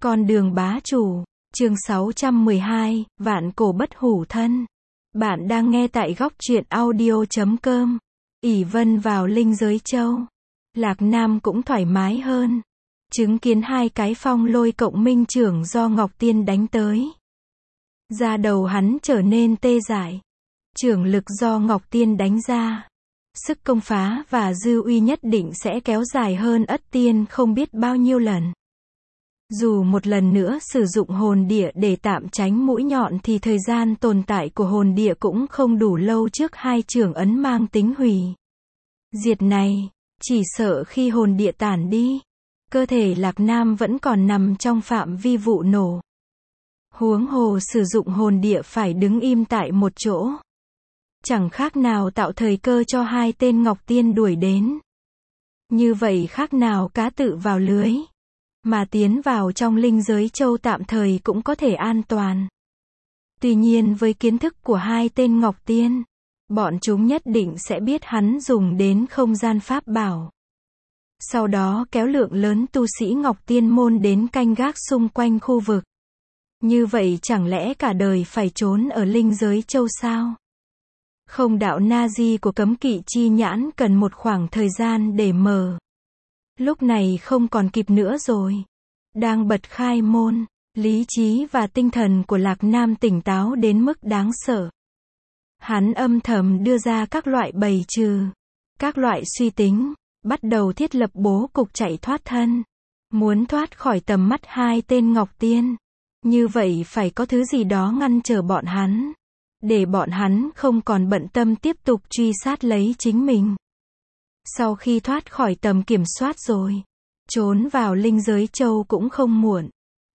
Con đường bá chủ, chương 612, vạn cổ bất hủ thân. Bạn đang nghe tại góc truyện audio.com. ỷ Vân vào linh giới châu. Lạc Nam cũng thoải mái hơn. Chứng kiến hai cái phong lôi cộng minh trưởng do Ngọc Tiên đánh tới. Da đầu hắn trở nên tê dại. Trưởng lực do Ngọc Tiên đánh ra. Sức công phá và dư uy nhất định sẽ kéo dài hơn Ất Tiên không biết bao nhiêu lần. Dù một lần nữa sử dụng hồn địa để tạm tránh mũi nhọn thì thời gian tồn tại của hồn địa cũng không đủ lâu trước hai trưởng ấn mang tính hủy diệt này, chỉ sợ khi hồn địa tản đi, cơ thể Lạc Nam vẫn còn nằm trong phạm vi vụ nổ. Huống hồ sử dụng hồn địa phải đứng im tại một chỗ. Chẳng khác nào tạo thời cơ cho hai tên Ngọc Tiên đuổi đến. Như vậy khác nào cá tự vào lưới. Mà tiến vào trong linh giới châu tạm thời cũng có thể an toàn. Tuy nhiên với kiến thức của hai tên Ngọc Tiên, bọn chúng nhất định sẽ biết hắn dùng đến không gian pháp bảo. Sau đó kéo lượng lớn tu sĩ Ngọc Tiên môn đến canh gác xung quanh khu vực. Như vậy chẳng lẽ cả đời phải trốn ở linh giới châu sao? Không, đạo Na-di của cấm kỵ chi nhãn cần một khoảng thời gian để mở. Lúc này không còn kịp nữa rồi. Đang bật khai môn, lý trí và tinh thần của Lạc Nam tỉnh táo đến mức đáng sợ. Hắn âm thầm đưa ra các loại bày trừ, các loại suy tính, bắt đầu thiết lập bố cục chạy thoát thân. Muốn thoát khỏi tầm mắt hai tên Ngọc Tiên. Như vậy phải có thứ gì đó ngăn trở bọn hắn. Để bọn hắn không còn bận tâm tiếp tục truy sát lấy chính mình. Sau khi thoát khỏi tầm kiểm soát rồi, trốn vào linh giới châu cũng không muộn.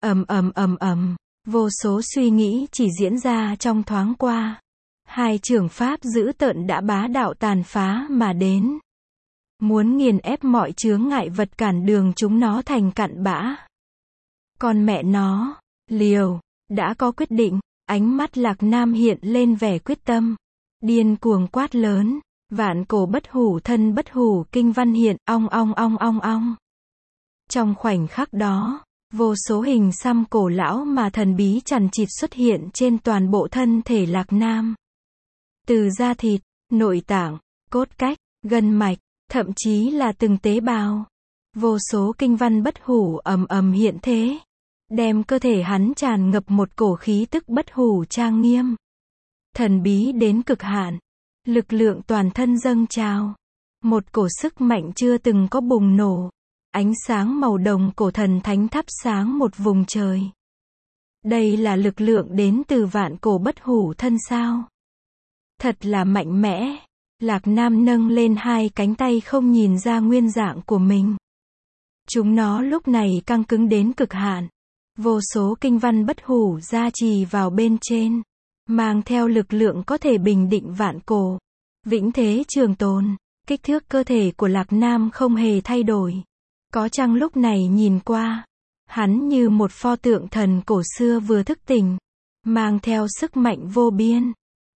Vô số suy nghĩ chỉ diễn ra trong thoáng qua. Hai trưởng pháp dữ tợn đã bá đạo tàn phá mà đến. Muốn nghiền ép mọi chướng ngại vật cản đường chúng nó thành cặn bã. Con mẹ nó, liều, đã có quyết định. Ánh mắt Lạc Nam hiện lên vẻ quyết tâm. Điên cuồng quát lớn. Vạn cổ bất hủ thân bất hủ kinh văn hiện, ong. Trong khoảnh khắc đó, vô số hình xăm cổ lão mà thần bí chằng chịt xuất hiện trên toàn bộ thân thể Lạc Nam. Từ da thịt, nội tạng, cốt cách, gân mạch, thậm chí là từng tế bào. Vô số kinh văn bất hủ hiện thế. Đem cơ thể hắn tràn ngập một cổ khí tức bất hủ trang nghiêm. Thần bí đến cực hạn. Lực lượng toàn thân dâng trào. Một cổ sức mạnh chưa từng có bùng nổ. Ánh sáng màu đồng cổ thần thánh thắp sáng một vùng trời. Đây là lực lượng đến từ vạn cổ bất hủ thân sao? Thật là mạnh mẽ. Lạc Nam nâng lên hai cánh tay không nhìn ra nguyên dạng của mình. Chúng nó lúc này căng cứng đến cực hạn. Vô số kinh văn bất hủ gia trì vào bên trên. Mang theo lực lượng có thể bình định vạn cổ. Vĩnh thế trường tồn. Kích thước cơ thể của Lạc Nam không hề thay đổi. Có chăng lúc này nhìn qua, hắn như một pho tượng thần cổ xưa vừa thức tỉnh. Mang theo sức mạnh vô biên.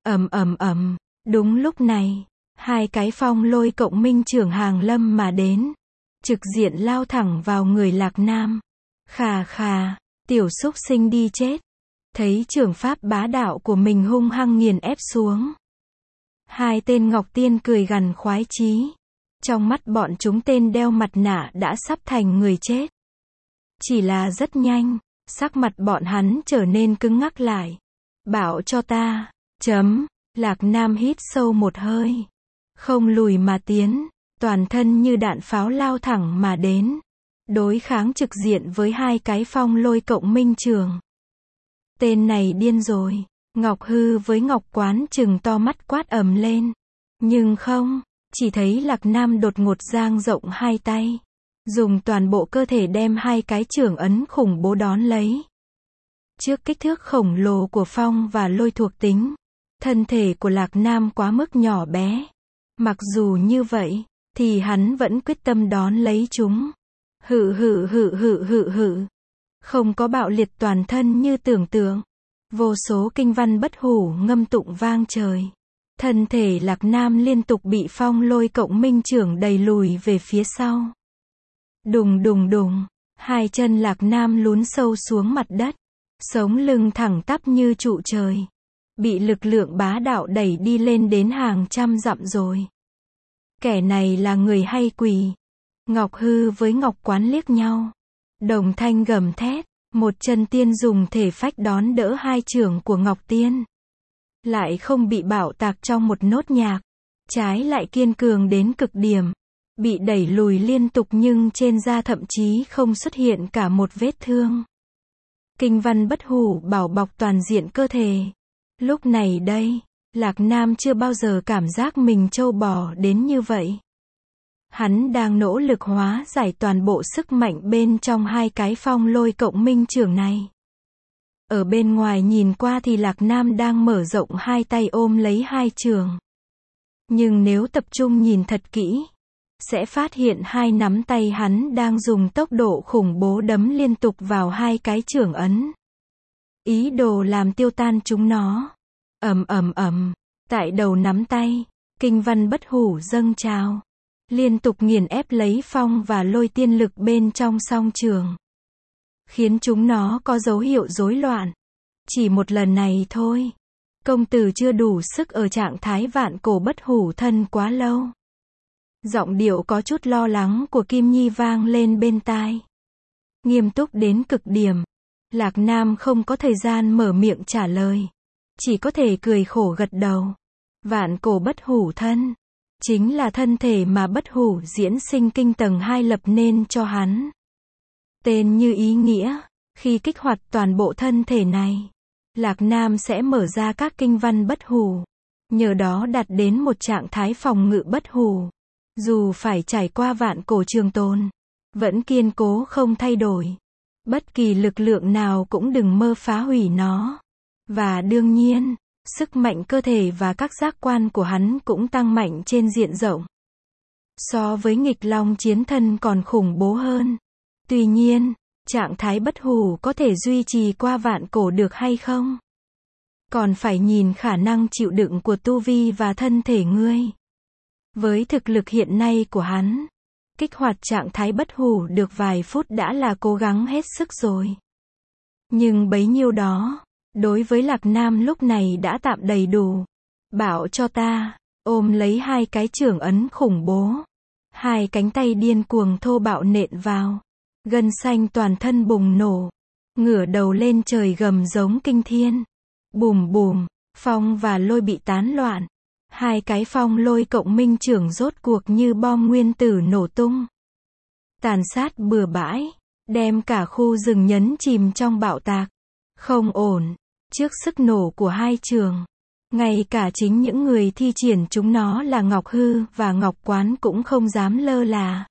Đúng lúc này, hai cái phong lôi cộng minh trưởng hàng lâm mà đến. Trực diện lao thẳng vào người Lạc Nam. Khà, tiểu xúc sinh đi chết. Thấy trưởng pháp bá đạo của mình hung hăng nghiền ép xuống. Hai tên Ngọc Tiên cười gằn khoái chí. Trong mắt bọn chúng tên đeo mặt nạ đã sắp thành người chết. Chỉ là rất nhanh, sắc mặt bọn hắn trở nên cứng ngắc lại. Bảo cho ta, Lạc Nam hít sâu một hơi. Không lùi mà tiến, toàn thân như đạn pháo lao thẳng mà đến. Đối kháng trực diện với hai cái phong lôi cộng minh trường. Tên này điên rồi. Ngọc Hư với Ngọc Quán trừng to mắt quát ầm lên. Nhưng không, chỉ thấy Lạc Nam đột ngột dang rộng hai tay. Dùng toàn bộ cơ thể đem hai cái trưởng ấn khủng bố đón lấy. Trước kích thước khổng lồ của phong và lôi thuộc tính, thân thể của Lạc Nam quá mức nhỏ bé. Mặc dù như vậy, thì hắn vẫn quyết tâm đón lấy chúng. Không có bạo liệt toàn thân như tưởng tượng. Vô số kinh văn bất hủ ngâm tụng vang trời. Thân thể Lạc Nam liên tục bị phong lôi cộng minh trưởng đẩy lùi về phía sau. Đùng, Hai chân Lạc Nam lún sâu xuống mặt đất, sống lưng thẳng tắp như trụ trời. Bị lực lượng bá đạo đẩy đi lên đến hàng trăm dặm rồi. Kẻ này là người hay quỷ? Ngọc Hư với Ngọc Quán liếc nhau. Đồng thanh gầm thét, một chân tiên dùng thể phách đón đỡ hai chưởng của Ngọc Tiên. Lại không bị bạo tạc trong một nốt nhạc. Trái lại kiên cường đến cực điểm. Bị đẩy lùi liên tục nhưng trên da thậm chí không xuất hiện cả một vết thương. Kinh văn bất hủ bảo bọc toàn diện cơ thể. Lúc này đây, Lạc Nam chưa bao giờ cảm giác mình trâu bò đến như vậy. Hắn đang nỗ lực hóa giải toàn bộ sức mạnh bên trong hai cái phong lôi cộng minh chưởng này. Ở bên ngoài nhìn qua thì Lạc Nam đang mở rộng hai tay ôm lấy hai chưởng. Nhưng nếu tập trung nhìn thật kỹ, sẽ phát hiện hai nắm tay hắn đang dùng tốc độ khủng bố đấm liên tục vào hai cái chưởng ấn. Ý đồ làm tiêu tan chúng nó. Ầm ầm ầm, tại đầu nắm tay, kinh văn bất hủ dâng trào, liên tục nghiền ép lấy phong và lôi tiên lực bên trong song trường, khiến chúng nó có dấu hiệu rối loạn. Chỉ một lần này thôi, công tử chưa đủ sức ở trạng thái vạn cổ bất hủ thân quá lâu. Giọng điệu có chút lo lắng của Kim Nhi vang lên bên tai. Nghiêm túc đến cực điểm. Lạc Nam không có thời gian mở miệng trả lời. Chỉ có thể cười khổ gật đầu. Vạn cổ bất hủ thân. Chính là thân thể mà bất hủ diễn sinh kinh tầng 2 lập nên cho hắn. Tên như ý nghĩa. Khi kích hoạt toàn bộ thân thể này, Lạc Nam sẽ mở ra các kinh văn bất hủ. Nhờ đó đạt đến một trạng thái phòng ngự bất hủ. Dù phải trải qua vạn cổ trường tồn, vẫn kiên cố không thay đổi. Bất kỳ lực lượng nào cũng đừng mơ phá hủy nó. Và đương nhiên, sức mạnh cơ thể và các giác quan của hắn cũng tăng mạnh trên diện rộng. So với nghịch long chiến thân còn khủng bố hơn. Tuy nhiên, trạng thái bất hủ có thể duy trì qua vạn cổ được hay không? Còn phải nhìn khả năng chịu đựng của tu vi và thân thể ngươi. Với thực lực hiện nay của hắn, kích hoạt trạng thái bất hủ được vài phút đã là cố gắng hết sức rồi. Nhưng bấy nhiêu đó, đối với Lạc Nam lúc này đã tạm đầy đủ. Bảo cho ta, ôm lấy hai cái chưởng ấn khủng bố. Hai cánh tay điên cuồng thô bạo nện vào. Gân xanh toàn thân bùng nổ. Ngửa đầu lên trời gầm giống kinh thiên. Bùm bùm, phong và lôi bị tán loạn. Hai cái phong lôi cộng minh chưởng rốt cuộc như bom nguyên tử nổ tung. Tàn sát bừa bãi, đem cả khu rừng nhấn chìm trong bạo tạc. Không ổn, trước sức nổ của hai chưởng, ngay cả chính những người thi triển chúng nó là Ngọc Hư và Ngọc Quán cũng không dám lơ là.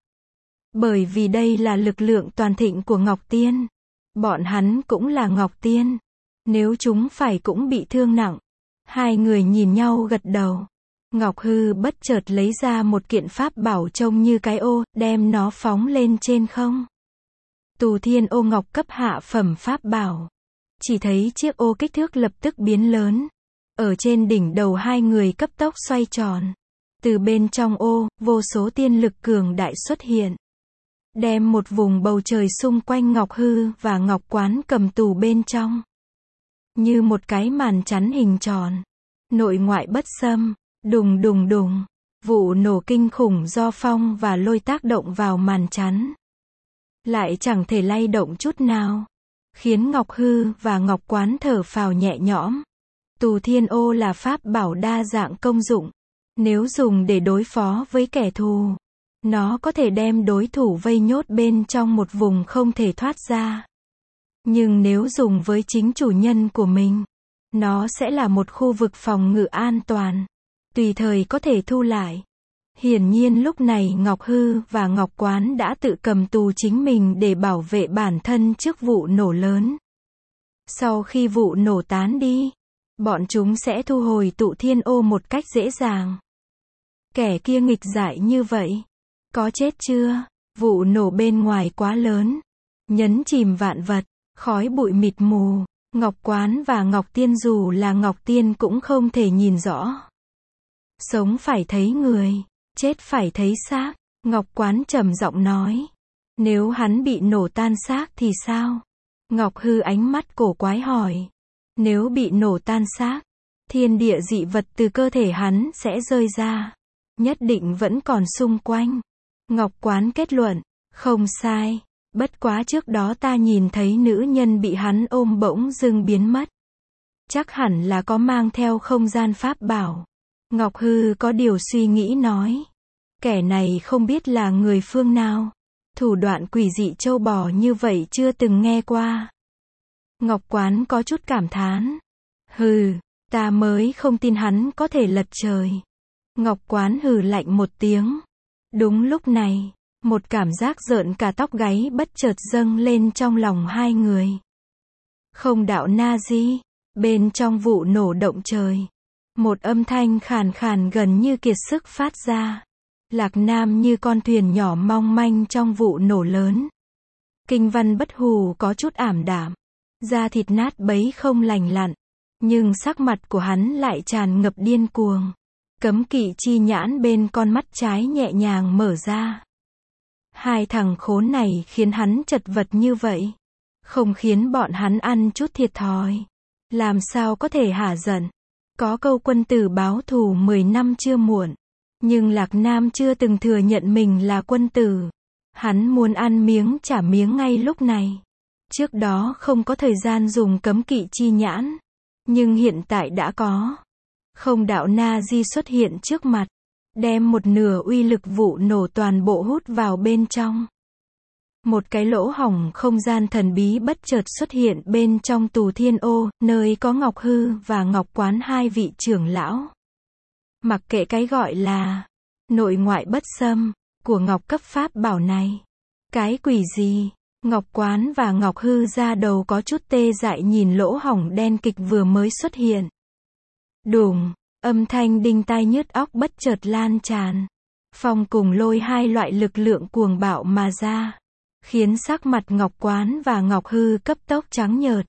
Bởi vì đây là lực lượng toàn thịnh của Ngọc Tiên. Bọn hắn cũng là Ngọc Tiên. Nếu chúng phải cũng bị thương nặng. Hai người nhìn nhau gật đầu. Ngọc Hư bất chợt lấy ra một kiện pháp bảo trông như cái ô, đem nó phóng lên trên không. Tù Thiên Ô Ngọc cấp hạ phẩm pháp bảo. Chỉ thấy chiếc ô kích thước lập tức biến lớn. Ở trên đỉnh đầu hai người cấp tốc xoay tròn. Từ bên trong ô, vô số tiên lực cường đại xuất hiện. Đem một vùng bầu trời xung quanh Ngọc Hư và Ngọc Quán cầm tù bên trong. Như một cái màn chắn hình tròn. Nội ngoại bất xâm. Đùng đùng đùng. Vụ nổ kinh khủng do phong và lôi tác động vào màn chắn. Lại chẳng thể lay động chút nào. Khiến Ngọc Hư và Ngọc Quán thở phào nhẹ nhõm. Tù Thiên Ô là pháp bảo đa dạng công dụng. Nếu dùng để đối phó với kẻ thù, nó có thể đem đối thủ vây nhốt bên trong một vùng không thể thoát ra. Nhưng nếu dùng với chính chủ nhân của mình, nó sẽ là một khu vực phòng ngự an toàn. Tùy thời có thể thu lại. Hiển nhiên lúc này Ngọc Hư và Ngọc Quán đã tự cầm tù chính mình để bảo vệ bản thân trước vụ nổ lớn. Sau khi vụ nổ tán đi, bọn chúng sẽ thu hồi Tụ Thiên Ô một cách dễ dàng. Kẻ kia nghịch dại như vậy. Có chết chưa? Vụ nổ bên ngoài quá lớn. Nhấn chìm vạn vật. Khói bụi mịt mù. Ngọc Quán và Ngọc Tiên dù là Ngọc Tiên cũng không thể nhìn rõ. Sống phải thấy người. Chết phải thấy xác. Ngọc Quán trầm giọng nói. Nếu hắn bị nổ tan xác thì sao? Ngọc Hư ánh mắt cổ quái hỏi. Nếu bị nổ tan xác, thiên địa dị vật từ cơ thể hắn sẽ rơi ra. Nhất định vẫn còn xung quanh. Ngọc Quán kết luận. Không sai. Bất quá trước đó ta nhìn thấy nữ nhân bị hắn ôm bỗng dưng biến mất. Chắc hẳn là có mang theo không gian pháp bảo. Ngọc Hư có điều suy nghĩ nói. Kẻ này không biết là người phương nào. Thủ đoạn quỷ dị trâu bò như vậy chưa từng nghe qua. Ngọc Quán có chút cảm thán. Hừ, ta mới không tin hắn có thể lật trời. Ngọc Quán hừ lạnh một tiếng. Đúng lúc này, một cảm giác rợn cả tóc gáy bất chợt dâng lên trong lòng hai người. Không đạo na di, bên trong vụ nổ động trời. Một âm thanh khàn khàn gần như kiệt sức phát ra. Lạc Nam như con thuyền nhỏ mong manh trong vụ nổ lớn. Kinh Văn Bất Hù có chút ảm đạm. Da thịt nát bấy không lành lặn. Nhưng sắc mặt của hắn lại tràn ngập điên cuồng. Cấm kỵ chi nhãn bên con mắt trái nhẹ nhàng mở ra. Hai thằng khốn này khiến hắn chật vật như vậy. Không khiến bọn hắn ăn chút thiệt thòi. Làm sao có thể hả giận. Có câu quân tử báo thù 10 năm chưa muộn. Nhưng Lạc Nam chưa từng thừa nhận mình là quân tử. Hắn muốn ăn miếng trả miếng ngay lúc này. Trước đó không có thời gian dùng cấm kỵ chi nhãn. Nhưng hiện tại đã có. Không đạo na di xuất hiện trước mặt. Đem một nửa uy lực vụ nổ toàn bộ hút vào bên trong. Một cái lỗ hổng không gian thần bí bất chợt xuất hiện bên trong tù thiên ô, nơi có Ngọc Hư và Ngọc Quán hai vị trưởng lão. Mặc kệ cái gọi là nội ngoại bất xâm của Ngọc cấp pháp bảo này. Cái quỷ gì? Ngọc Quán và Ngọc Hư ra đầu có chút tê dại nhìn lỗ hổng đen kịch vừa mới xuất hiện. Đùng, âm thanh đinh tai nhức óc bất chợt lan tràn. Phong cùng lôi hai loại lực lượng cuồng bạo mà ra. Khiến sắc mặt Ngọc Quán và Ngọc Hư cấp tốc trắng nhợt.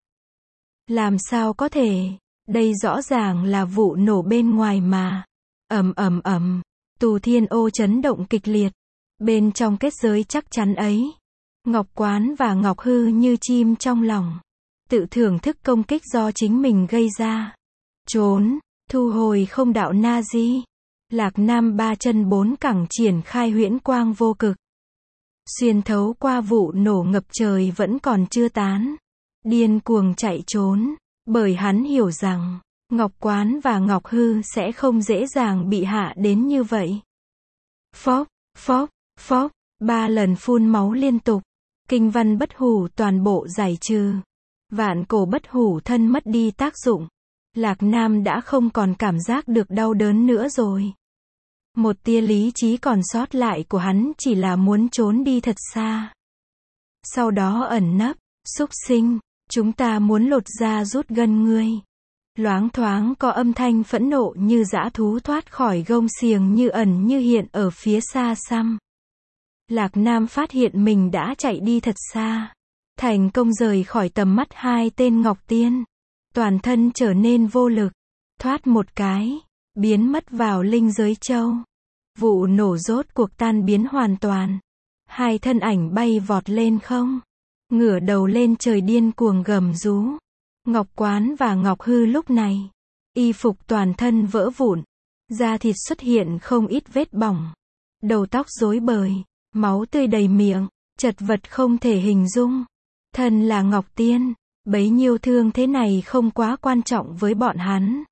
Làm sao có thể? Đây rõ ràng là vụ nổ bên ngoài mà. Ầm ầm ầm, tù thiên ô chấn động kịch liệt. Bên trong kết giới chắc chắn ấy, Ngọc Quán và Ngọc Hư như chim trong lòng. Tự thưởng thức công kích do chính mình gây ra. Trốn, thu hồi không đạo na di. Lạc Nam ba chân bốn cẳng triển khai huyễn quang vô cực. Xuyên thấu qua vụ nổ ngập trời vẫn còn chưa tán. Điên cuồng chạy trốn. Bởi hắn hiểu rằng, Ngọc Quán và Ngọc Hư sẽ không dễ dàng bị hạ đến như vậy. Phốc, phốc, phốc, 3 lần phun máu liên tục. Kinh Văn Bất Hủ toàn bộ giải trừ. Vạn cổ bất hủ thân mất đi tác dụng. Lạc Nam đã không còn cảm giác được đau đớn nữa rồi. Một tia lý trí còn sót lại của hắn chỉ là muốn trốn đi thật xa. Sau đó ẩn nấp, súc sinh, chúng ta muốn lột da rút gân ngươi. Loáng thoáng có âm thanh phẫn nộ như dã thú thoát khỏi gông xiềng như ẩn như hiện ở phía xa xăm. Lạc Nam phát hiện mình đã chạy đi thật xa. Thành công rời khỏi tầm mắt hai tên Ngọc Tiên. Toàn thân trở nên vô lực. Thoát một cái, biến mất vào linh giới châu. Vụ nổ rốt cuộc tan biến hoàn toàn. Hai thân ảnh bay vọt lên không. Ngửa đầu lên trời điên cuồng gầm rú. Ngọc Quán và Ngọc Hư lúc này, y phục toàn thân vỡ vụn. Da thịt xuất hiện không ít vết bỏng. Đầu tóc rối bời. Máu tươi đầy miệng. Chật vật không thể hình dung. Thân là Ngọc Tiên. Bấy nhiêu thương thế này không quá quan trọng với bọn hắn.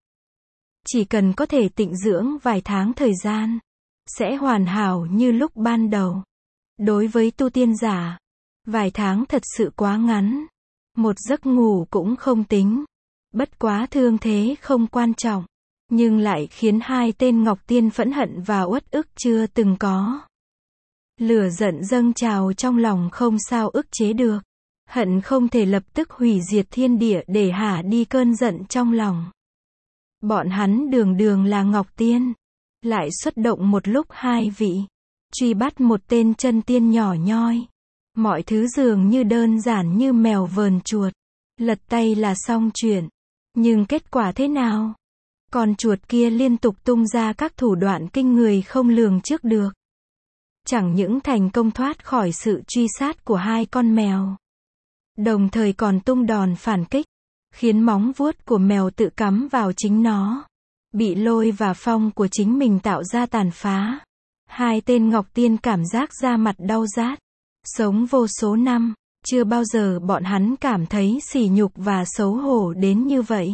Chỉ cần có thể tịnh dưỡng vài tháng thời gian, sẽ hoàn hảo như lúc ban đầu. Đối với tu tiên giả, vài tháng thật sự quá ngắn. Một giấc ngủ cũng không tính. Bất quá thương thế không quan trọng, nhưng lại khiến hai tên Ngọc Tiên phẫn hận và uất ức chưa từng có. Lửa giận dâng trào trong lòng không sao ức chế được. Hận không thể lập tức hủy diệt thiên địa để hả đi cơn giận trong lòng. Bọn hắn đường đường là Ngọc Tiên, lại xuất động một lúc hai vị, truy bắt một tên chân tiên nhỏ nhoi. Mọi thứ dường như đơn giản như mèo vờn chuột, lật tay là xong chuyện. Nhưng kết quả thế nào? Con chuột kia liên tục tung ra các thủ đoạn kinh người không lường trước được. chẳng những thành công thoát khỏi sự truy sát của hai con mèo, đồng thời còn tung đòn phản kích, khiến móng vuốt của mèo tự cắm vào chính nó, bị Lôi và Phong của chính mình tạo ra tàn phá. Hai tên Ngọc Tiên cảm giác da mặt đau rát. Sống vô số năm, chưa bao giờ bọn hắn cảm thấy sỉ nhục và xấu hổ đến như vậy.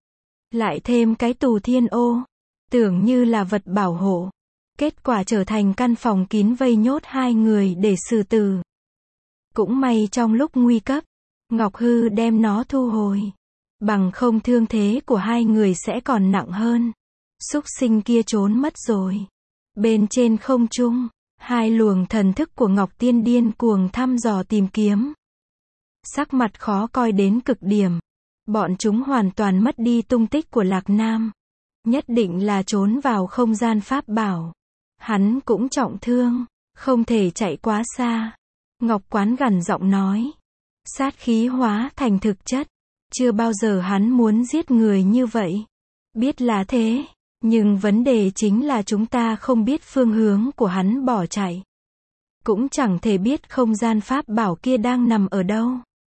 Lại thêm cái tù thiên ô, tưởng như là vật bảo hộ, kết quả trở thành căn phòng kín vây nhốt hai người để xử tử. Cũng may trong lúc nguy cấp, Ngọc Hư đem nó thu hồi, bằng không thương thế của hai người sẽ còn nặng hơn. Súc sinh kia trốn mất rồi. Bên trên không trung, hai luồng thần thức của Ngọc Tiên điên cuồng thăm dò tìm kiếm. Sắc mặt khó coi đến cực điểm. Bọn chúng hoàn toàn mất đi tung tích của Lạc Nam. Nhất định là trốn vào không gian pháp bảo. Hắn cũng trọng thương, không thể chạy quá xa. Ngọc Quán gằn giọng nói. Sát khí hóa thành thực chất. Chưa bao giờ hắn muốn giết người như vậy. Biết là thế, nhưng vấn đề chính là chúng ta không biết phương hướng của hắn bỏ chạy. Cũng chẳng thể biết không gian pháp bảo kia đang nằm ở đâu.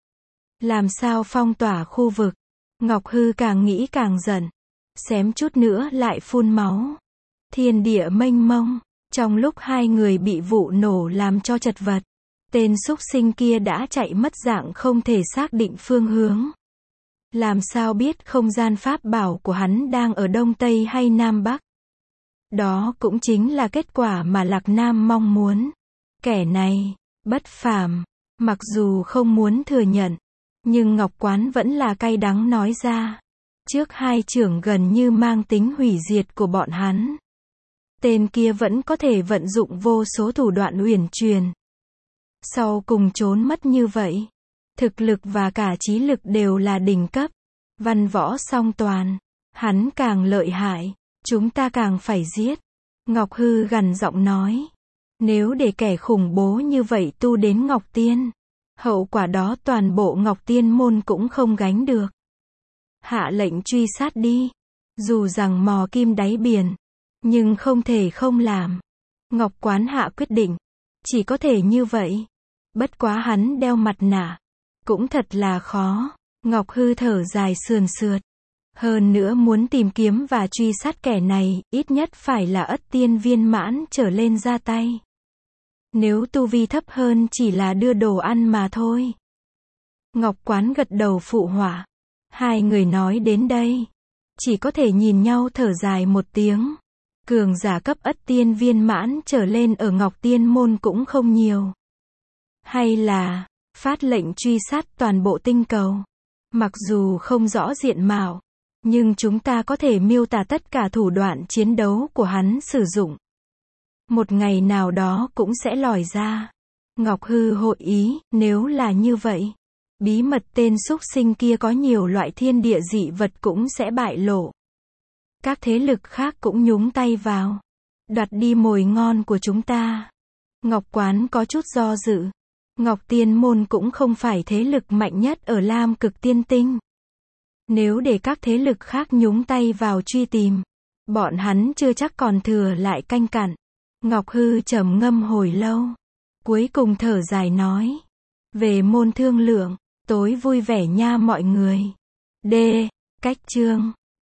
Làm sao phong tỏa khu vực? Ngọc Hư càng nghĩ càng giận. Xém chút nữa lại phun máu. Thiên địa mênh mông. Trong lúc hai người bị vụ nổ làm cho chật vật, tên súc sinh kia đã chạy mất dạng không thể xác định phương hướng. Làm sao biết không gian pháp bảo của hắn đang ở Đông Tây hay Nam Bắc? Đó cũng chính là kết quả mà Lạc Nam mong muốn. Kẻ này, bất phàm, mặc dù không muốn thừa nhận, nhưng Ngọc Quán vẫn là cay đắng nói ra. Trước hai trưởng gần như mang tính hủy diệt của bọn hắn, tên kia vẫn có thể vận dụng vô số thủ đoạn uyển chuyển. Sau cùng trốn mất như vậy, thực lực và cả trí lực đều là đỉnh cấp. Văn võ song toàn, hắn càng lợi hại, chúng ta càng phải giết. Ngọc Hư gằn giọng nói. Nếu để kẻ khủng bố như vậy tu đến Ngọc Tiên, hậu quả đó toàn bộ Ngọc Tiên môn cũng không gánh được. Hạ lệnh truy sát đi. Dù rằng mò kim đáy biển, nhưng không thể không làm. Ngọc Quán hạ quyết định. Chỉ có thể như vậy. Bất quá hắn đeo mặt nạ. Cũng thật là khó. Ngọc Hư thở dài sườn sượt. Hơn nữa muốn tìm kiếm và truy sát kẻ này, ít nhất phải là ất tiên viên mãn trở lên ra tay. Nếu tu vi thấp hơn chỉ là đưa đồ ăn mà thôi. Ngọc Quán gật đầu phụ họa. Hai người nói đến đây, chỉ có thể nhìn nhau thở dài một tiếng. Cường giả cấp ất tiên viên mãn trở lên ở Ngọc Tiên môn cũng không nhiều. Hay là phát lệnh truy sát toàn bộ tinh cầu. Mặc dù không rõ diện mạo, nhưng chúng ta có thể miêu tả tất cả thủ đoạn chiến đấu của hắn sử dụng. Một ngày nào đó cũng sẽ lòi ra. Ngọc Hư hội ý, nếu là như vậy, bí mật tên súc sinh kia có nhiều loại thiên địa dị vật cũng sẽ bại lộ. Các thế lực khác cũng nhúng tay vào, đoạt đi mồi ngon của chúng ta. Ngọc Quán có chút do dự. Ngọc Tiên môn cũng không phải thế lực mạnh nhất ở Lam Cực Tiên Tinh. Nếu để các thế lực khác nhúng tay vào truy tìm, bọn hắn chưa chắc còn thừa lại canh cặn. Ngọc Hư trầm ngâm hồi lâu, cuối cùng thở dài nói. Về môn thương lượng, tối vui vẻ nha mọi người. D. Cách chương